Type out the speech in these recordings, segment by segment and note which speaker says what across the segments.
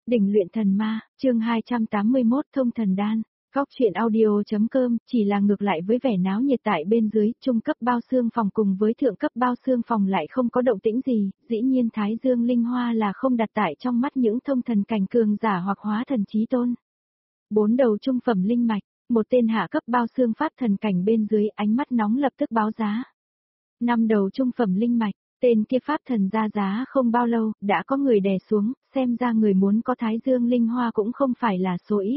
Speaker 1: Đỉnh luyện thần ma, chương 281 thông thần đan. Góc chuyện audio.com chỉ là ngược lại với vẻ náo nhiệt tại bên dưới, trung cấp bao xương phòng cùng với thượng cấp bao xương phòng lại không có động tĩnh gì, dĩ nhiên Thái Dương Linh Hoa là không đặt tại trong mắt những thông thần cảnh cường giả hoặc hóa thần chí tôn. 4 đầu trung phẩm linh mạch, một tên hạ cấp bao xương pháp thần cảnh bên dưới ánh mắt nóng lập tức báo giá. 5 đầu trung phẩm linh mạch. Tên kia pháp thần ra giá không bao lâu, đã có người đè xuống, xem ra người muốn có Thái Dương Linh Hoa cũng không phải là số ít.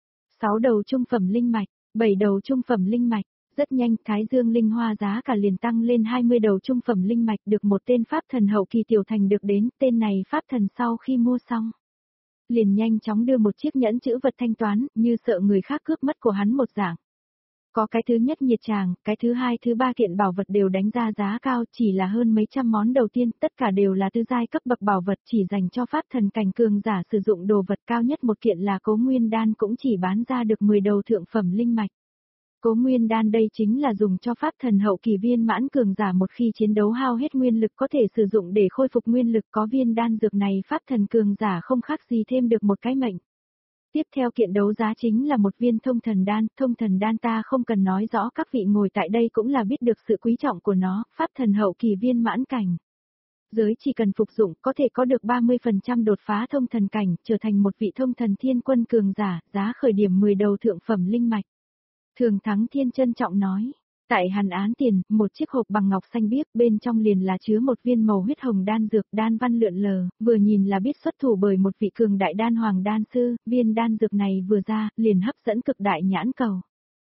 Speaker 1: 6 đầu trung phẩm linh mạch, 7 đầu trung phẩm linh mạch, rất nhanh Thái Dương Linh Hoa giá cả liền tăng lên 20 đầu trung phẩm linh mạch được một tên pháp thần hậu kỳ tiểu thành được đến, tên này pháp thần sau khi mua xong. Liền nhanh chóng đưa một chiếc nhẫn chữ vật thanh toán, như sợ người khác cướp mất của hắn một dạng. Có cái thứ nhất nhiệt tràng, cái thứ hai thứ ba kiện bảo vật đều đánh ra giá cao, chỉ là hơn mấy trăm món đầu tiên, tất cả đều là tứ giai cấp bậc bảo vật chỉ dành cho pháp thần cảnh cường giả sử dụng đồ vật cao nhất một kiện là Cố Nguyên Đan cũng chỉ bán ra được 10 đầu thượng phẩm linh mạch. Cố Nguyên Đan đây chính là dùng cho pháp thần hậu kỳ viên mãn cường giả một khi chiến đấu hao hết nguyên lực có thể sử dụng để khôi phục nguyên lực, có viên đan dược này pháp thần cường giả không khác gì thêm được một cái mệnh. Tiếp theo kiện đấu giá chính là một viên thông thần đan ta không cần nói rõ các vị ngồi tại đây cũng là biết được sự quý trọng của nó, pháp thần hậu kỳ viên mãn cảnh. Giới chỉ cần phục dụng có thể có được 30% đột phá thông thần cảnh, trở thành một vị thông thần thiên quân cường giả, giá khởi điểm 10 đầu thượng phẩm linh mạch. Thường Thắng Thiên trân trọng nói. Tại hàn án tiền, một chiếc hộp bằng ngọc xanh biếc, bên trong liền là chứa một viên màu huyết hồng đan dược, đan văn lượn lờ, vừa nhìn là biết xuất thủ bởi một vị cường đại đan hoàng đan sư, viên đan dược này vừa ra, liền hấp dẫn cực đại nhãn cầu.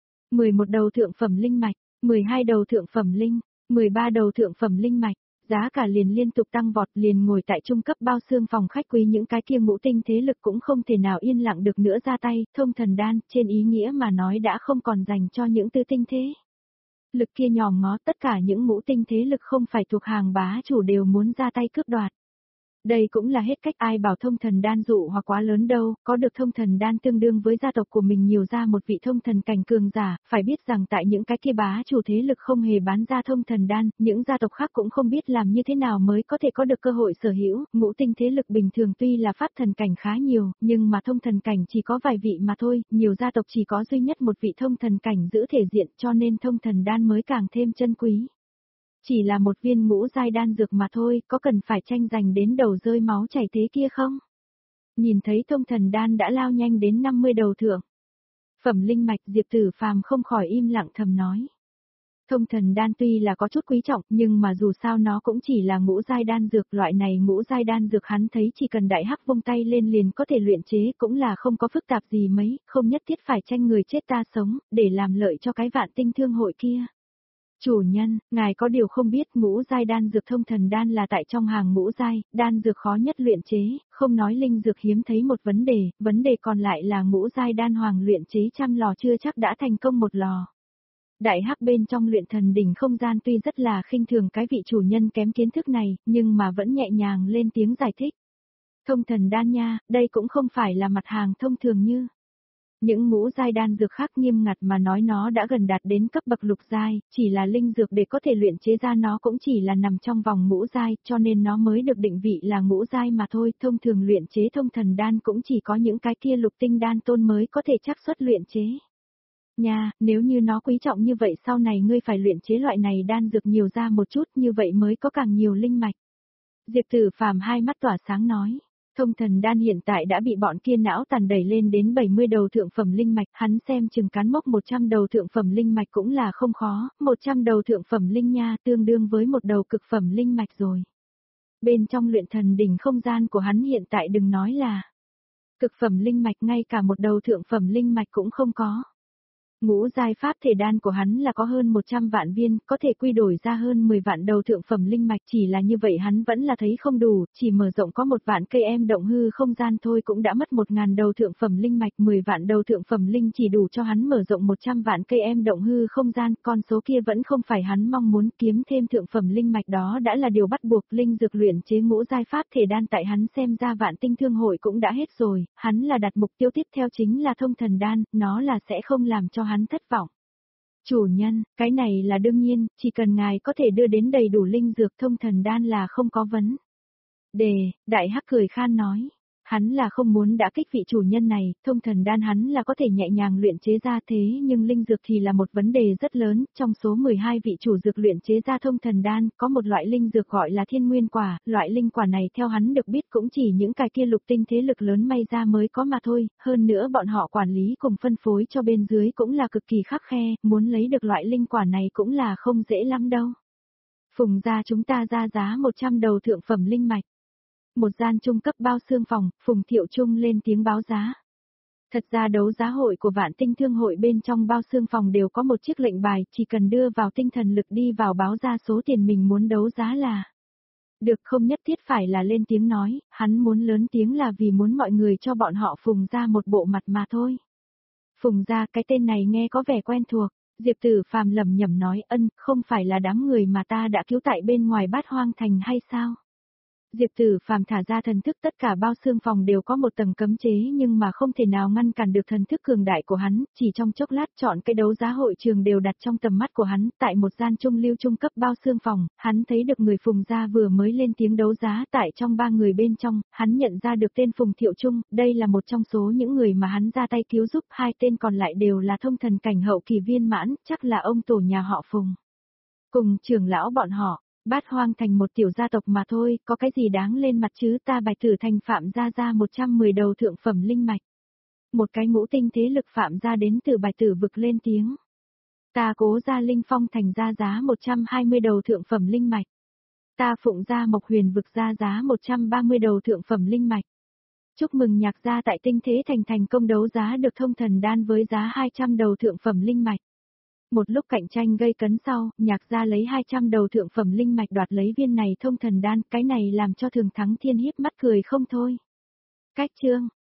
Speaker 1: 11 đầu thượng phẩm linh mạch, 12 đầu thượng phẩm linh, 13 đầu thượng phẩm linh mạch, giá cả liền liên tục tăng vọt, liền ngồi tại trung cấp bao xương phòng khách quý những cái kia ngũ tinh thế lực cũng không thể nào yên lặng được nữa ra tay, thông thần đan, trên ý nghĩa mà nói đã không còn dành cho những tư tinh thế lực kia nhòm ngó, tất cả những ngũ tinh thế lực không phải thuộc hàng bá chủ đều muốn ra tay cướp đoạt. Đây cũng là hết cách, ai bảo thông thần đan dụ hoặc quá lớn đâu, có được thông thần đan tương đương với gia tộc của mình nhiều ra một vị thông thần cảnh cường giả, phải biết rằng tại những cái kia bá chủ thế lực không hề bán ra thông thần đan, những gia tộc khác cũng không biết làm như thế nào mới có thể có được cơ hội sở hữu, ngũ tinh thế lực bình thường tuy là pháp thần cảnh khá nhiều, nhưng mà thông thần cảnh chỉ có vài vị mà thôi, nhiều gia tộc chỉ có duy nhất một vị thông thần cảnh giữ thể diện cho nên thông thần đan mới càng thêm chân quý. Chỉ là một viên ngũ giai đan dược mà thôi, có cần phải tranh giành đến đầu rơi máu chảy thế kia không? Nhìn thấy thông thần đan đã lao nhanh đến 50 đầu thượng phẩm linh mạch, Diệp Tử Phàm không khỏi im lặng thầm nói. Thông thần đan tuy là có chút quý trọng, nhưng mà dù sao nó cũng chỉ là ngũ giai đan dược, loại này ngũ giai đan dược hắn thấy chỉ cần đại hắc vung tay lên liền có thể luyện chế, cũng là không có phức tạp gì mấy, không nhất thiết phải tranh người chết ta sống, để làm lợi cho cái vạn tinh thương hội kia. Chủ nhân, ngài có điều không biết ngũ giai đan dược thông thần đan là tại trong hàng ngũ giai, đan dược khó nhất luyện chế, không nói linh dược hiếm thấy một vấn đề còn lại là ngũ giai đan hoàng luyện chế trăm lò chưa chắc đã thành công một lò. Đại hắc bên trong luyện thần đỉnh không gian tuy rất là khinh thường cái vị chủ nhân kém kiến thức này, nhưng mà vẫn nhẹ nhàng lên tiếng giải thích. Thông thần đan nha, đây cũng không phải là mặt hàng thông thường như những ngũ giai đan dược khác, nghiêm ngặt mà nói nó đã gần đạt đến cấp bậc lục giai, chỉ là linh dược để có thể luyện chế ra nó cũng chỉ là nằm trong vòng ngũ giai, cho nên nó mới được định vị là ngũ giai mà thôi, thông thường luyện chế thông thần đan cũng chỉ có những cái kia lục tinh đan tôn mới có thể xác suất luyện chế. Nha, nếu như nó quý trọng như vậy sau này ngươi phải luyện chế loại này đan dược nhiều ra một chút, như vậy mới có càng nhiều linh mạch. Diệp Tử Phàm hai mắt tỏa sáng nói. Thông thần đan hiện tại đã bị bọn kia não tàn đẩy lên đến 70 đầu thượng phẩm linh mạch, hắn xem chừng cán mốc 100 đầu thượng phẩm linh mạch cũng là không khó, 100 đầu thượng phẩm linh nha tương đương với một đầu cực phẩm linh mạch rồi. Bên trong luyện thần đỉnh không gian của hắn hiện tại đừng nói là cực phẩm linh mạch, ngay cả một đầu thượng phẩm linh mạch cũng không có. Ngũ giai pháp thể đan của hắn là có hơn 100 vạn viên, có thể quy đổi ra hơn 10 vạn đầu thượng phẩm linh mạch, chỉ là như vậy hắn vẫn là thấy không đủ, chỉ mở rộng có 1 vạn cây em động hư không gian thôi cũng đã mất 1.000 đầu thượng phẩm linh mạch, 10 vạn đầu thượng phẩm linh chỉ đủ cho hắn mở rộng 100 vạn cây em động hư không gian, con số kia vẫn không phải hắn mong muốn, kiếm thêm thượng phẩm linh mạch đó đã là điều bắt buộc, linh dược luyện chế ngũ giai pháp thể đan tại hắn xem ra vạn tinh thương hội cũng đã hết rồi, hắn là đặt mục tiêu tiếp theo chính là thông thần đan, nó là sẽ không làm cho hắn thất vọng. Chủ nhân, cái này là đương nhiên, chỉ cần ngài có thể đưa đến đầy đủ linh dược thông thần đan là không có vấn đề, đại hắc cười khan nói. Hắn là không muốn đã kích vị chủ nhân này, thông thần đan hắn là có thể nhẹ nhàng luyện chế ra thế nhưng linh dược thì là một vấn đề rất lớn, trong số 12 vị chủ dược luyện chế ra thông thần đan, có một loại linh dược gọi là thiên nguyên quả, loại linh quả này theo hắn được biết cũng chỉ những cái kia lục tinh thế lực lớn may ra mới có mà thôi, hơn nữa bọn họ quản lý cùng phân phối cho bên dưới cũng là cực kỳ khắc khe, muốn lấy được loại linh quả này cũng là không dễ lắm đâu. Phùng gia chúng ta ra giá 100 đầu thượng phẩm linh mạch. Một gian trung cấp bao xương phòng, Phùng Thiệu Trung lên tiếng báo giá. Thật ra đấu giá hội của Vạn Tinh Thương hội bên trong bao xương phòng đều có một chiếc lệnh bài, chỉ cần đưa vào tinh thần lực đi vào báo ra số tiền mình muốn đấu giá là. Được, không nhất thiết phải là lên tiếng nói, hắn muốn lớn tiếng là vì muốn mọi người cho bọn họ Phùng gia một bộ mặt mà thôi. Phùng gia, cái tên này nghe có vẻ quen thuộc. Diệp Tử Phàm lẩm nhẩm nói, không phải là đám người mà ta đã cứu tại bên ngoài Bát Hoang Thành hay sao? Diệp Tử Phàm thả ra thần thức, tất cả bao xương phòng đều có một tầng cấm chế nhưng mà không thể nào ngăn cản được thần thức cường đại của hắn, chỉ trong chốc lát chọn cái đấu giá hội trường đều đặt trong tầm mắt của hắn, tại một gian trung lưu trung cấp bao xương phòng, hắn thấy được người Phùng gia vừa mới lên tiếng đấu giá, tại trong 3 người bên trong, hắn nhận ra được tên Phùng Thiệu Trung, đây là một trong số những người mà hắn ra tay cứu giúp, 2 tên còn lại đều là thông thần cảnh hậu kỳ viên mãn, chắc là ông tổ nhà họ Phùng. Cùng trưởng lão bọn họ. Bát Hoang Thành một tiểu gia tộc mà thôi, có cái gì đáng lên mặt chứ, ta Bạch Tử Thành Phạm gia ra 110 đầu thượng phẩm linh mạch. Một cái ngũ tinh thế lực Phạm gia đến từ Bạch Tử vực lên tiếng. Ta Cố gia Linh Phong Thành ra giá 120 đầu thượng phẩm linh mạch. Ta Phụng gia Mộc Huyền vực ra giá 130 đầu thượng phẩm linh mạch. Chúc mừng Nhạc gia tại Tinh Thế Thành thành công đấu giá được thông thần đan với giá 200 đầu thượng phẩm linh mạch. Một lúc cạnh tranh gây cấn sau, Nhạc gia lấy 200 đầu thượng phẩm linh mạch đoạt lấy viên này thông thần đan, cái này làm cho Thường Thắng Thiên hiếp mắt cười không thôi. Cách chương